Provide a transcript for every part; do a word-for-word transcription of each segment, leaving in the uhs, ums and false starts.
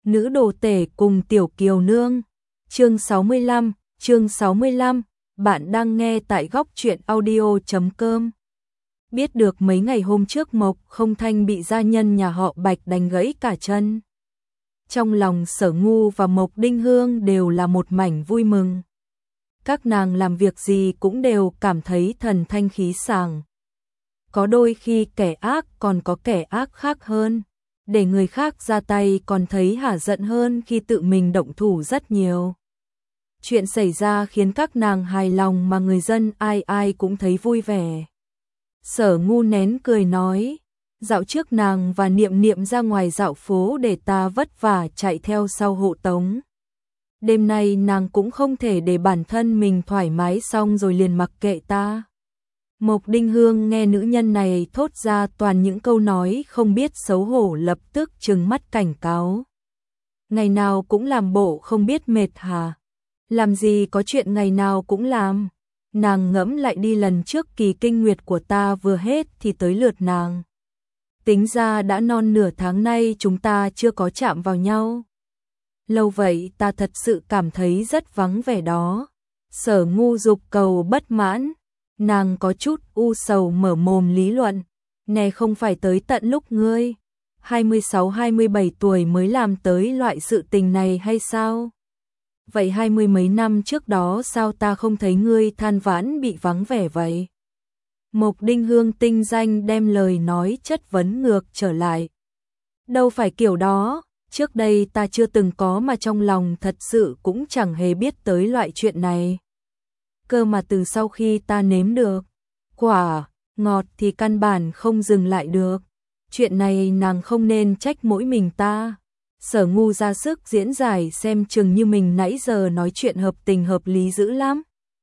Nữ đồ tể cùng tiểu kiều nương. Chương sáu mươi lăm, chương sáu mươi lăm, bạn đang nghe tại góc truyện audio chấm com. Biết được mấy ngày hôm trước Mộc Không Thanh bị gia nhân nhà họ Bạch đánh gãy cả chân. Trong lòng Sở Ngu và Mộc Đinh Hương đều là một mảnh vui mừng. Các nàng làm việc gì cũng đều cảm thấy thần thanh khí sảng. Có đôi khi kẻ ác còn có kẻ ác khác hơn. Để người khác ra tay còn thấy hả giận hơn khi tự mình động thủ rất nhiều. Chuyện xảy ra khiến các nàng hài lòng mà người dân ai ai cũng thấy vui vẻ. Sở Ngu nén cười nói, dạo trước nàng và Niệm Niệm ra ngoài dạo phố để ta vất vả chạy theo sau hộ tống. Đêm nay nàng cũng không thể để bản thân mình thoải mái xong rồi liền mặc kệ ta. Mộc Đinh Hương nghe nữ nhân này thốt ra toàn những câu nói không biết xấu hổ, lập tức trừng mắt cảnh cáo. Ngày nào cũng làm bộ không biết mệt hả? Làm gì có chuyện ngày nào cũng làm. Nàng ngẫm lại đi, lần trước kỳ kinh nguyệt của ta vừa hết thì tới lượt nàng. Tính ra đã non nửa tháng nay chúng ta chưa có chạm vào nhau. Lâu vậy ta thật sự cảm thấy rất vắng vẻ đó. Sở Ngu dục cầu bất mãn. Nàng có chút u sầu mở mồm lý luận. Nè, không phải tới tận lúc ngươi hai mươi sáu hai mươi bảy tuổi mới làm tới loại sự tình này hay sao? Vậy hai mươi mấy năm trước đó sao ta không thấy ngươi than vãn bị vắng vẻ vậy? Mộc Đinh Hương tinh danh đem lời nói chất vấn ngược trở lại. Đâu phải kiểu đó, trước đây ta chưa từng có, mà trong lòng thật sự cũng chẳng hề biết tới loại chuyện này. Cơ mà từ sau khi ta nếm được quả ngọt thì căn bản không dừng lại được. Chuyện này nàng không nên trách mỗi mình ta. Sở Ngu ra sức diễn giải, xem chừng như mình nãy giờ nói chuyện hợp tình hợp lý dữ lắm.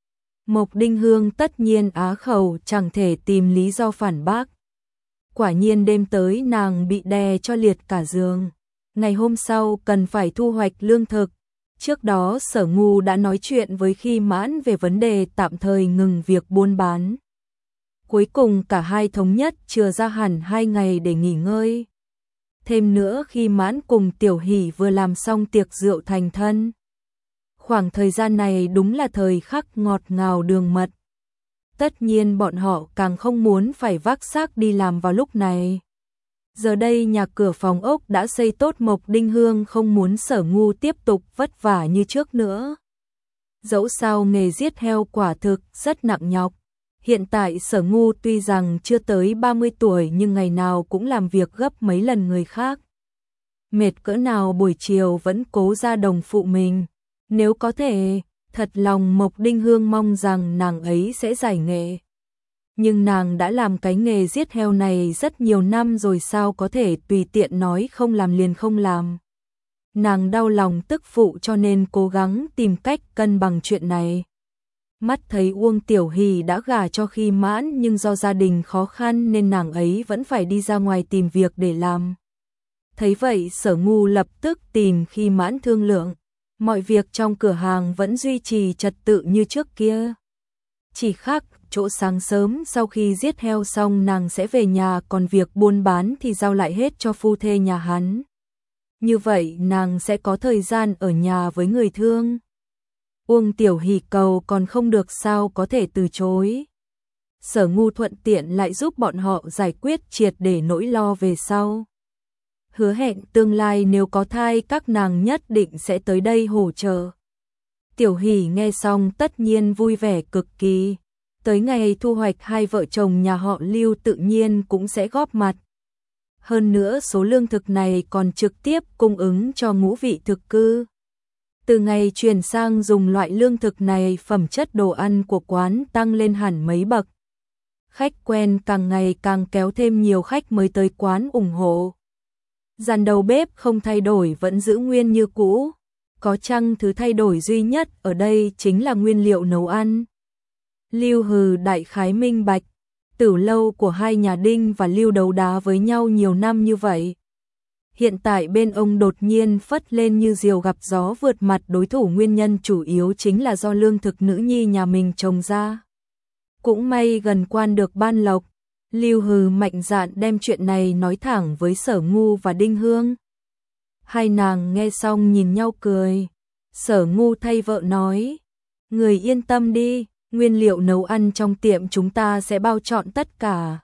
Mộc Đinh Hương tất nhiên á khẩu, chẳng thể tìm lý do phản bác. Quả nhiên đêm tới nàng bị đè cho liệt cả giường. Ngày hôm sau cần phải thu hoạch lương thực. Trước đó Sở Ngu đã nói chuyện với Khi Mãn về vấn đề tạm thời ngừng việc buôn bán. Cuối cùng cả hai thống nhất chừa ra hẳn hai ngày để nghỉ ngơi. Thêm nữa Khi Mãn cùng Tiểu Hỷ vừa làm xong tiệc rượu thành thân. Khoảng thời gian này đúng là thời khắc ngọt ngào đường mật. Tất nhiên bọn họ càng không muốn phải vác xác đi làm vào lúc này. Giờ đây nhà cửa phòng ốc đã xây tốt, Mộc Đinh Hương không muốn Sở Ngu tiếp tục vất vả như trước nữa. Dẫu sao nghề giết heo quả thực rất nặng nhọc. Hiện tại Sở Ngu tuy rằng chưa tới ba mươi tuổi nhưng ngày nào cũng làm việc gấp mấy lần người khác. Mệt cỡ nào buổi chiều vẫn cố ra đồng phụ mình. Nếu có thể, thật lòng Mộc Đinh Hương mong rằng nàng ấy sẽ giải nghệ. Nhưng nàng đã làm cái nghề giết heo này rất nhiều năm rồi, sao có thể tùy tiện nói không làm liền không làm. Nàng đau lòng tức phụ cho nên cố gắng tìm cách cân bằng chuyện này. Mắt thấy Uông Tiểu Hỷ đã gả cho Khi Mãn, nhưng do gia đình khó khăn nên nàng ấy vẫn phải đi ra ngoài tìm việc để làm. Thấy vậy Sở Ngu lập tức tìm Khi Mãn thương lượng. Mọi việc trong cửa hàng vẫn duy trì trật tự như trước kia. Chỉ khác chỗ sáng sớm sau khi giết heo xong nàng sẽ về nhà, còn việc buôn bán thì giao lại hết cho phu thê nhà hắn. Như vậy nàng sẽ có thời gian ở nhà với người thương. Uông Tiểu Hỷ cầu còn không được, sao có thể từ chối. Sở Ngu thuận tiện lại giúp bọn họ giải quyết triệt để nỗi lo về sau. Hứa hẹn tương lai nếu có thai các nàng nhất định sẽ tới đây hỗ trợ. Tiểu Hỷ nghe xong tất nhiên vui vẻ cực kỳ. Tới ngày thu hoạch hai vợ chồng nhà họ Lưu tự nhiên cũng sẽ góp mặt. Hơn nữa số lương thực này còn trực tiếp cung ứng cho ngũ vị thực cư. Từ ngày chuyển sang dùng loại lương thực này, phẩm chất đồ ăn của quán tăng lên hẳn mấy bậc. Khách quen càng ngày càng kéo thêm nhiều khách mới tới quán ủng hộ. Dàn đầu bếp không thay đổi, vẫn giữ nguyên như cũ. Có chăng thứ thay đổi duy nhất ở đây chính là nguyên liệu nấu ăn. Lưu Hừ đại khái minh bạch, Tử lâu của hai nhà Đinh và Lưu đấu đá với nhau nhiều năm như vậy. Hiện tại bên ông đột nhiên phất lên như diều gặp gió vượt mặt đối thủ, nguyên nhân chủ yếu chính là do lương thực nữ nhi nhà mình trồng ra. Cũng may gần quan được ban lộc, Lưu Hừ mạnh dạn đem chuyện này nói thẳng với Sở Ngu và Đinh Hương. Hai nàng nghe xong nhìn nhau cười. Sở Ngu thay vợ nói, người yên tâm đi, nguyên liệu nấu ăn trong tiệm chúng ta sẽ bao trọn tất cả.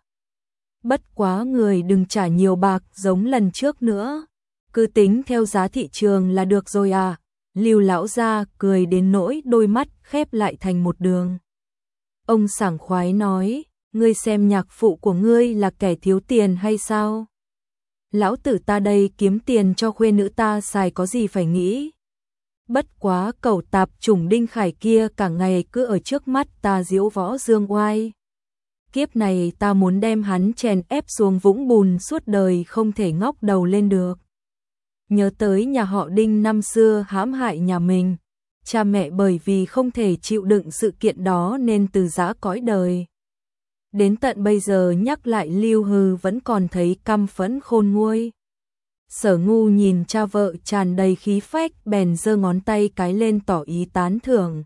Bất quá người đừng trả nhiều bạc giống lần trước nữa, cứ tính theo giá thị trường là được rồi à. Lưu lão gia cười đến nỗi đôi mắt khép lại thành một đường. Ông sảng khoái nói, ngươi xem nhạc phụ của ngươi là kẻ thiếu tiền hay sao? Lão tử ta đây kiếm tiền cho khuê nữ ta xài có gì phải nghĩ. Bất quá cẩu tạp chủng Đinh Khải kia cả ngày cứ ở trước mắt ta diễu võ dương oai. Kiếp này ta muốn đem hắn chèn ép xuống vũng bùn suốt đời không thể ngóc đầu lên được. Nhớ tới nhà họ Đinh năm xưa hãm hại nhà mình, cha mẹ bởi vì không thể chịu đựng sự kiện đó nên từ giã cõi đời. Đến tận bây giờ nhắc lại Lưu Hừ vẫn còn thấy căm phẫn khôn nguôi. Sở Ngu nhìn cha vợ tràn đầy khí phách bèn giơ ngón tay cái lên tỏ ý tán thưởng.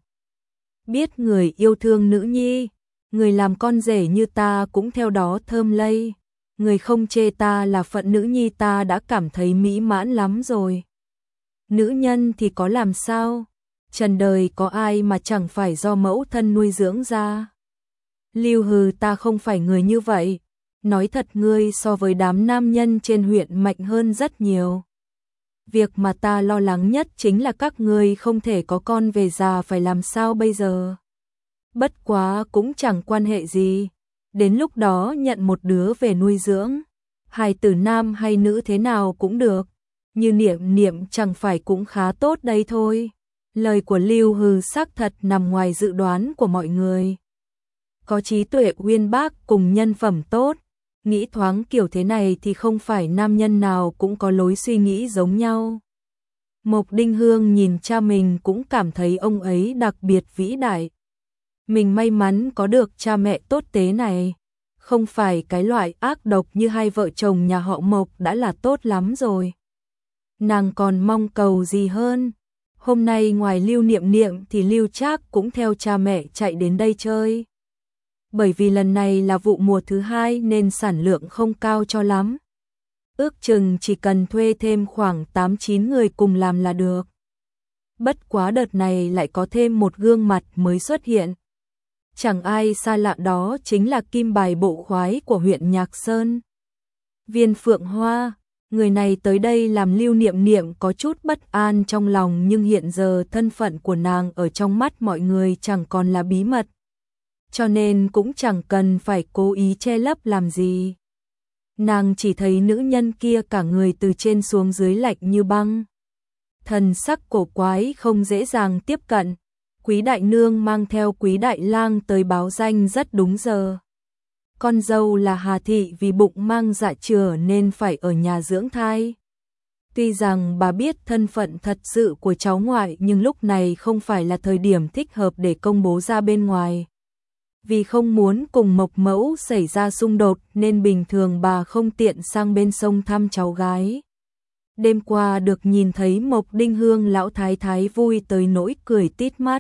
Biết người yêu thương nữ nhi, người làm con rể như ta cũng theo đó thơm lây. Người không chê ta là phận nữ nhi ta đã cảm thấy mỹ mãn lắm rồi. Nữ nhân thì có làm sao? Trần đời có ai mà chẳng phải do mẫu thân nuôi dưỡng ra. Lưu Hừ ta không phải người như vậy. Nói thật ngươi so với đám nam nhân trên huyện mạnh hơn rất nhiều. Việc mà ta lo lắng nhất chính là các ngươi không thể có con về già phải làm sao bây giờ. Bất quá cũng chẳng quan hệ gì. Đến lúc đó nhận một đứa về nuôi dưỡng. Hài tử nam hay nữ thế nào cũng được. Như Niệm Niệm chẳng phải cũng khá tốt đây thôi. Lời của Lưu Hừ xác thật nằm ngoài dự đoán của mọi người. Có trí tuệ uyên bác cùng nhân phẩm tốt. Nghĩ thoáng kiểu thế này thì không phải nam nhân nào cũng có lối suy nghĩ giống nhau. Mộc Đinh Hương nhìn cha mình cũng cảm thấy ông ấy đặc biệt vĩ đại. Mình may mắn có được cha mẹ tốt tế này. Không phải cái loại ác độc như hai vợ chồng nhà họ Mộc đã là tốt lắm rồi. Nàng còn mong cầu gì hơn. Hôm nay ngoài Lưu Niệm Niệm thì Lưu Trác cũng theo cha mẹ chạy đến đây chơi. Bởi vì lần này là vụ mùa thứ hai nên sản lượng không cao cho lắm. Ước chừng chỉ cần thuê thêm khoảng tám chín người cùng làm là được. Bất quá đợt này lại có thêm một gương mặt mới xuất hiện. Chẳng ai xa lạ đó chính là kim bài bộ khoái của huyện Nhạc Sơn. Viên Phượng Hoa, người này tới đây làm Lưu Niệm Niệm có chút bất an trong lòng nhưng hiện giờ thân phận của nàng ở trong mắt mọi người chẳng còn là bí mật. Cho nên cũng chẳng cần phải cố ý che lấp làm gì. Nàng chỉ thấy nữ nhân kia cả người từ trên xuống dưới lạnh như băng. Thần sắc cổ quái không dễ dàng tiếp cận. Quý đại nương mang theo Quý đại lang tới báo danh rất đúng giờ. Con dâu là Hà Thị vì bụng mang dạ chửa nên phải ở nhà dưỡng thai. Tuy rằng bà biết thân phận thật sự của cháu ngoại nhưng lúc này không phải là thời điểm thích hợp để công bố ra bên ngoài. Vì không muốn cùng Mộc mẫu xảy ra xung đột nên bình thường bà không tiện sang bên sông thăm cháu gái. Đêm qua được nhìn thấy Mộc Đinh Hương lão thái thái vui tới nỗi cười tít mắt.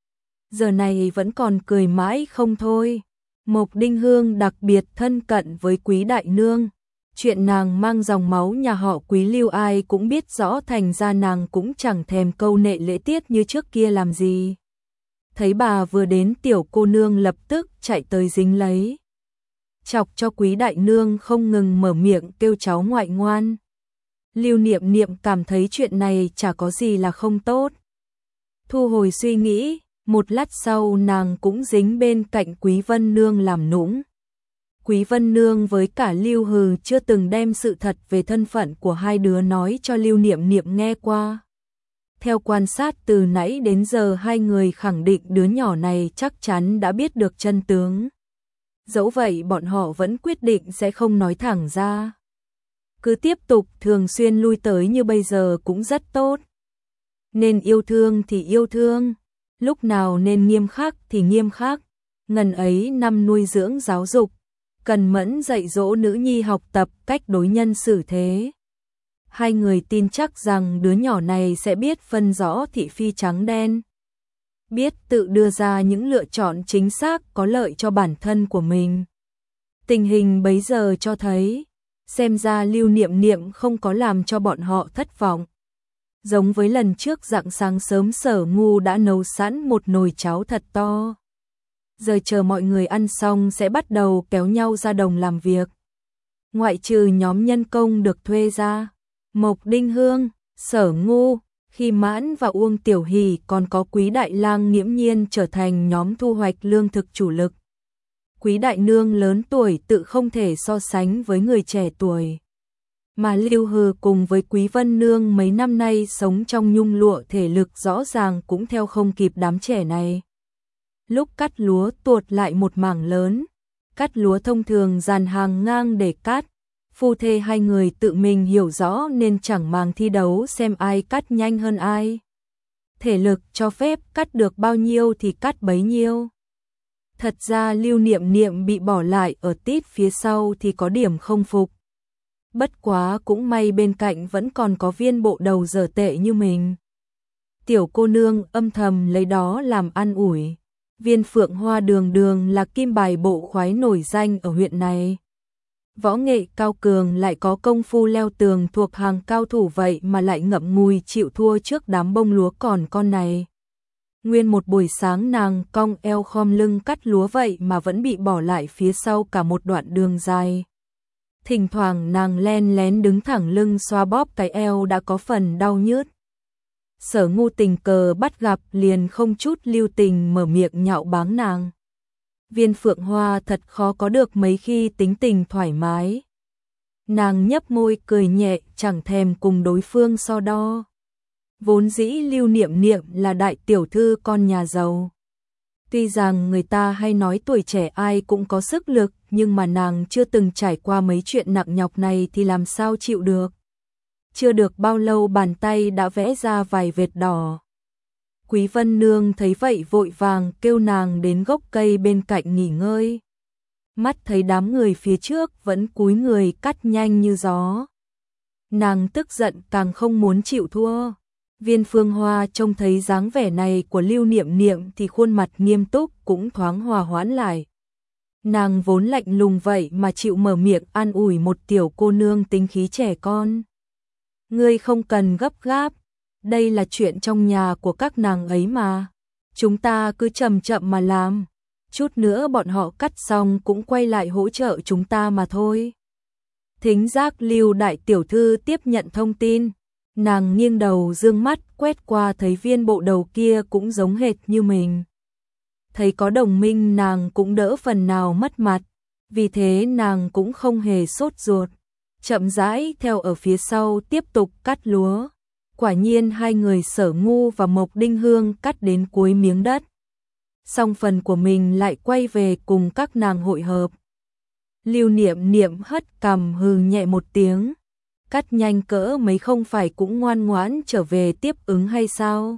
Giờ này vẫn còn cười mãi không thôi. Mộc Đinh Hương đặc biệt thân cận với Quý đại nương. Chuyện nàng mang dòng máu nhà họ Quý Lưu ai cũng biết rõ, thành ra nàng cũng chẳng thèm câu nệ lễ tiết như trước kia làm gì. Thấy bà vừa đến tiểu cô nương lập tức chạy tới dính lấy. Chọc cho Quý đại nương không ngừng mở miệng kêu cháu ngoại ngoan. Lưu Niệm Niệm cảm thấy chuyện này chả có gì là không tốt. Thu hồi suy nghĩ, một lát sau nàng cũng dính bên cạnh Quý Vân Nương làm nũng. Quý Vân Nương với cả Lưu Hừ chưa từng đem sự thật về thân phận của hai đứa nói cho Lưu Niệm Niệm nghe qua. Theo quan sát từ nãy đến giờ hai người khẳng định đứa nhỏ này chắc chắn đã biết được chân tướng. Dẫu vậy bọn họ vẫn quyết định sẽ không nói thẳng ra. Cứ tiếp tục thường xuyên lui tới như bây giờ cũng rất tốt. Nên yêu thương thì yêu thương, lúc nào nên nghiêm khắc thì nghiêm khắc. Ngần ấy năm nuôi dưỡng giáo dục, cần mẫn dạy dỗ nữ nhi học tập cách đối nhân xử thế. Hai người tin chắc rằng đứa nhỏ này sẽ biết phân rõ thị phi trắng đen. Biết tự đưa ra những lựa chọn chính xác có lợi cho bản thân của mình. Tình hình bấy giờ cho thấy, Xem ra Lưu Niệm Niệm không có làm cho bọn họ thất vọng. Giống với lần trước rạng sáng sớm Sở Ngu đã nấu sẵn một nồi cháo thật to. Giờ chờ mọi người ăn xong sẽ bắt đầu kéo nhau ra đồng làm việc. Ngoại trừ nhóm nhân công được thuê ra, Mộc Đinh Hương, Sở Ngu, Khi Mãn và Uông Tiểu Hỷ còn có Quý Đại Lang nghiễm nhiên trở thành nhóm thu hoạch lương thực chủ lực. Quý Đại Nương lớn tuổi tự không thể so sánh với người trẻ tuổi. Mà Lưu Hừ cùng với Quý Vân Nương mấy năm nay sống trong nhung lụa thể lực rõ ràng cũng theo không kịp đám trẻ này. Lúc cắt lúa tuột lại một mảng lớn, cắt lúa thông thường dàn hàng ngang để cắt. Phu thê hai người tự mình hiểu rõ nên chẳng màng thi đấu xem ai cắt nhanh hơn ai. Thể lực cho phép cắt được bao nhiêu thì cắt bấy nhiêu. Thật ra Lưu Niệm Niệm bị bỏ lại ở tít phía sau thì có điểm không phục. Bất quá cũng may bên cạnh vẫn còn có Viên Bộ Đầu dở tệ như mình. Tiểu cô nương âm thầm lấy đó làm an ủi. Viên Phượng Hoa đường đường là kim bài bộ khoái nổi danh ở huyện này. Võ nghệ cao cường lại có công phu leo tường thuộc hàng cao thủ vậy mà lại ngậm ngùi chịu thua trước đám bông lúa còn con này. Nguyên một buổi sáng nàng cong eo khom lưng cắt lúa vậy mà vẫn bị bỏ lại phía sau cả một đoạn đường dài. Thỉnh thoảng nàng len lén đứng thẳng lưng xoa bóp cái eo đã có phần đau nhức. Sở Ngu tình cờ bắt gặp liền không chút lưu tình mở miệng nhạo báng nàng. Viên Phượng Hoa thật khó có được mấy khi tính tình thoải mái. Nàng nhấp môi cười nhẹ chẳng thèm cùng đối phương so đo. Vốn dĩ Lưu Niệm Niệm là đại tiểu thư con nhà giàu. Tuy rằng người ta hay nói tuổi trẻ ai cũng có sức lực, nhưng mà nàng chưa từng trải qua mấy chuyện nặng nhọc này thì làm sao chịu được. Chưa được bao lâu bàn tay đã vẽ ra vài vệt đỏ. Quý Vân Nương thấy vậy vội vàng kêu nàng đến gốc cây bên cạnh nghỉ ngơi. Mắt thấy đám người phía trước vẫn cúi người cắt nhanh như gió. Nàng tức giận càng không muốn chịu thua. Viên Phương Hoa trông thấy dáng vẻ này của Lưu Niệm Niệm thì khuôn mặt nghiêm túc cũng thoáng hòa hoãn lại. Nàng vốn lạnh lùng vậy mà chịu mở miệng an ủi một tiểu cô nương tính khí trẻ con. Ngươi không cần gấp gáp, đây là chuyện trong nhà của các nàng ấy mà. Chúng ta cứ chậm chậm mà làm, chút nữa bọn họ cắt xong cũng quay lại hỗ trợ chúng ta mà thôi. Thính giác Lưu đại tiểu thư tiếp nhận thông tin, nàng nghiêng đầu dương mắt quét qua thấy Viên Bộ Đầu kia cũng giống hệt như mình. Thấy có đồng minh nàng cũng đỡ phần nào mất mặt, vì thế nàng cũng không hề sốt ruột, chậm rãi theo ở phía sau tiếp tục cắt lúa. Quả nhiên hai người Sở Ngu và Mộc Đinh Hương cắt đến cuối miếng đất. Xong phần của mình lại quay về cùng các nàng hội hợp. Lưu Niệm Niệm hất cằm hừ nhẹ một tiếng. Cắt nhanh cỡ mấy không phải cũng ngoan ngoãn trở về tiếp ứng hay sao?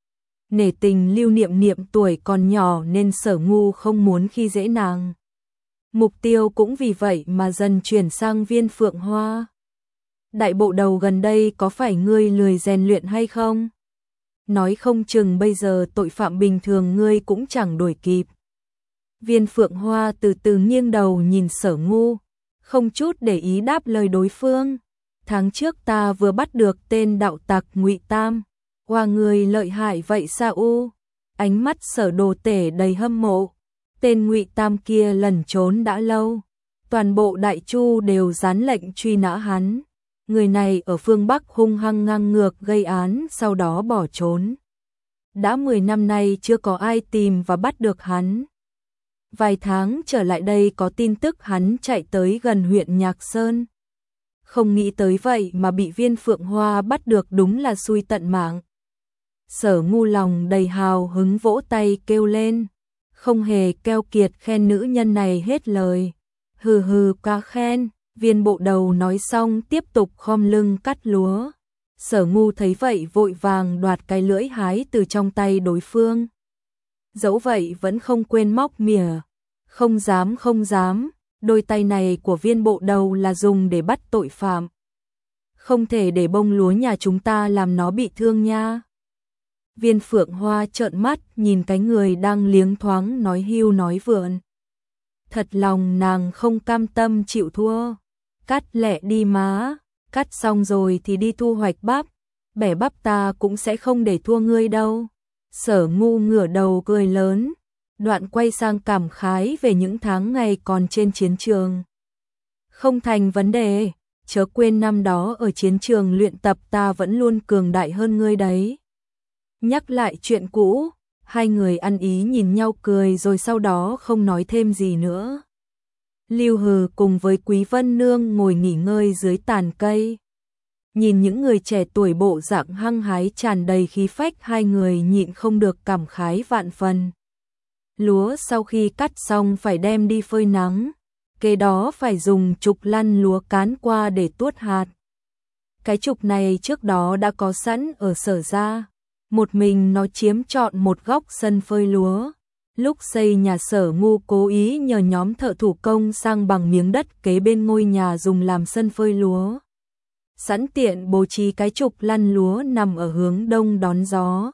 Nể tình Lưu Niệm Niệm tuổi còn nhỏ nên Sở Ngu không muốn khi dễ nàng. Mục tiêu cũng vì vậy mà dần chuyển sang Viên Phượng Hoa. Đại Bộ Đầu gần đây có phải ngươi lười rèn luyện hay không? Nói không chừng bây giờ tội phạm bình thường ngươi cũng chẳng đuổi kịp. Viên Phượng Hoa từ từ nghiêng đầu nhìn Sở Ngu, không chút để ý đáp lời đối phương. Tháng trước ta vừa bắt được tên đạo tặc Ngụy Tam. Hoa người lợi hại vậy sao u? Ánh mắt Sở Đồ Tể đầy hâm mộ. Tên Ngụy Tam kia lẩn trốn đã lâu. Toàn bộ Đại Chu đều dán lệnh truy nã hắn. Người này ở phương Bắc hung hăng ngang ngược gây án sau đó bỏ trốn. Đã mười năm nay chưa có ai tìm và bắt được hắn. Vài tháng trở lại đây có tin tức hắn chạy tới gần huyện Nhạc Sơn. Không nghĩ tới vậy mà bị Viên Phượng Hoa bắt được, đúng là xui tận mạng. Sở Ngu lòng đầy hào hứng vỗ tay kêu lên. Không hề keo kiệt khen nữ nhân này hết lời. Hừ hừ ca khen. Viên Bộ Đầu nói xong tiếp tục khom lưng cắt lúa. Sở Ngu thấy vậy vội vàng đoạt cái lưỡi hái từ trong tay đối phương. Dẫu vậy vẫn không quên móc mỉa. Không dám không dám, đôi tay này của Viên Bộ Đầu là dùng để bắt tội phạm. Không thể để bông lúa nhà chúng ta làm nó bị thương nha. Viên Phượng Hoa trợn mắt nhìn cái người đang liếng thoáng nói hưu nói vượn. Thật lòng nàng không cam tâm chịu thua. Cắt lẹ đi má, cắt xong rồi thì đi thu hoạch bắp, bẻ bắp ta cũng sẽ không để thua ngươi đâu. Sở Ngu ngửa đầu cười lớn, đoạn quay sang cảm khái về những tháng ngày còn trên chiến trường. Không thành vấn đề, chớ quên năm đó ở chiến trường luyện tập ta vẫn luôn cường đại hơn ngươi đấy. Nhắc lại chuyện cũ, hai người ăn ý nhìn nhau cười rồi sau đó không nói thêm gì nữa. Lưu Hừ cùng với Quý Vân Nương ngồi nghỉ ngơi dưới tàn cây. Nhìn những người trẻ tuổi bộ dạng hăng hái tràn đầy khí phách, hai người nhịn không được cảm khái vạn phần. Lúa sau khi cắt xong phải đem đi phơi nắng, kế đó phải dùng trục lăn lúa cán qua để tuốt hạt. Cái trục này trước đó đã có sẵn ở Sở gia, một mình nó chiếm trọn một góc sân phơi lúa. Lúc xây nhà Sở Ngu cố ý nhờ nhóm thợ thủ công sang bằng miếng đất kế bên ngôi nhà dùng làm sân phơi lúa. Sẵn tiện bố trí cái trục lăn lúa nằm ở hướng đông đón gió.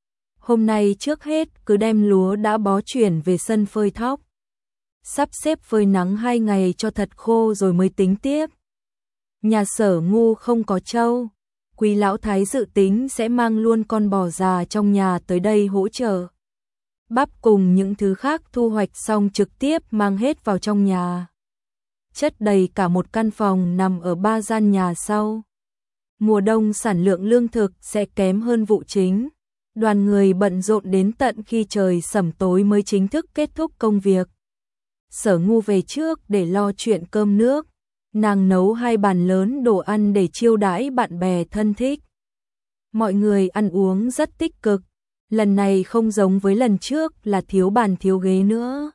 Hôm nay trước hết cứ đem lúa đã bó chuyển về sân phơi thóc. Sắp xếp phơi nắng hai ngày cho thật khô rồi mới tính tiếp. Nhà Sở Ngu không có trâu, Quý lão thái dự tính sẽ mang luôn con bò già trong nhà tới đây hỗ trợ. Bắp cùng những thứ khác thu hoạch xong trực tiếp mang hết vào trong nhà. Chất đầy cả một căn phòng nằm ở ba gian nhà sau. Mùa đông sản lượng lương thực sẽ kém hơn vụ chính. Đoàn người bận rộn đến tận khi trời sẩm tối mới chính thức kết thúc công việc. Sở Ngu về trước để lo chuyện cơm nước. Nàng nấu hai bàn lớn đồ ăn để chiêu đãi bạn bè thân thích. Mọi người ăn uống rất tích cực. Lần này không giống với lần trước là thiếu bàn thiếu ghế nữa.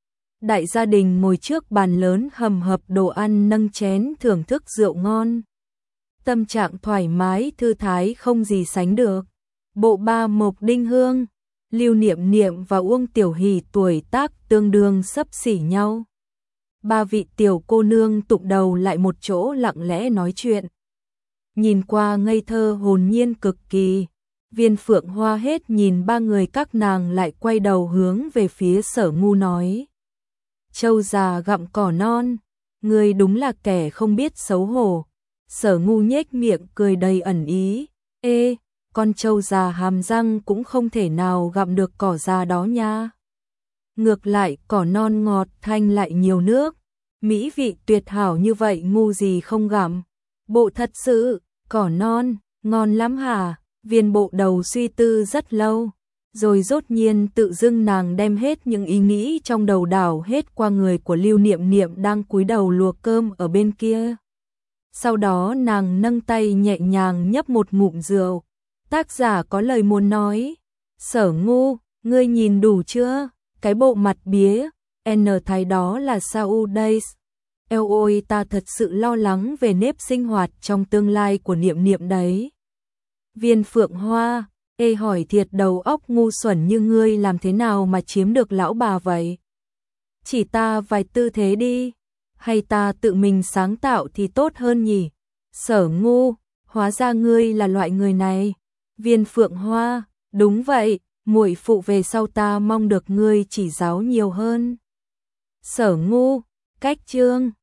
Đại gia đình ngồi trước bàn lớn hầm hập đồ ăn nâng chén thưởng thức rượu ngon. Tâm trạng thoải mái thư thái không gì sánh được. Bộ ba Mộc Đinh Hương, Lưu Niệm Niệm và Uông Tiểu Hỷ tuổi tác tương đương xấp xỉ nhau. Ba vị tiểu cô nương tụng đầu lại một chỗ lặng lẽ nói chuyện. Nhìn qua ngây thơ hồn nhiên cực kỳ. Viên Phượng Hoa hết nhìn ba người các nàng lại quay đầu hướng về phía Sở Ngu nói. Trâu già gặm cỏ non, người đúng là kẻ không biết xấu hổ. Sở Ngu nhếch miệng cười đầy ẩn ý. Ê, con trâu già hàm răng cũng không thể nào gặm được cỏ già đó nha. Ngược lại cỏ non ngọt thanh lại nhiều nước, mỹ vị tuyệt hảo như vậy ngu gì không gặm. Bộ thật sự, cỏ non, ngon lắm hả? Viên bộ đầu suy tư rất lâu, rồi rốt nhiên tự dưng nàng đem hết những ý nghĩ trong đầu đảo hết qua người của Lưu Niệm Niệm đang cúi đầu luộc cơm ở bên kia. Sau đó nàng nâng tay nhẹ nhàng nhấp một ngụm rượu. Tác giả có lời muốn nói. Sở Ngu, ngươi nhìn đủ chưa? Cái bộ mặt bía, N thái đó là sao đây? Eo ôi, ta thật sự lo lắng về nếp sinh hoạt trong tương lai của Niệm Niệm đấy. Viên Phượng Hoa, ê hỏi thiệt đầu óc ngu xuẩn như ngươi làm thế nào mà chiếm được lão bà vậy? Chỉ ta vài tư thế đi, hay ta tự mình sáng tạo thì tốt hơn nhỉ? Sở Ngu, hóa ra ngươi là loại người này. Viên Phượng Hoa, đúng vậy, muội phụ về sau ta mong được ngươi chỉ giáo nhiều hơn. Sở Ngu, cách chương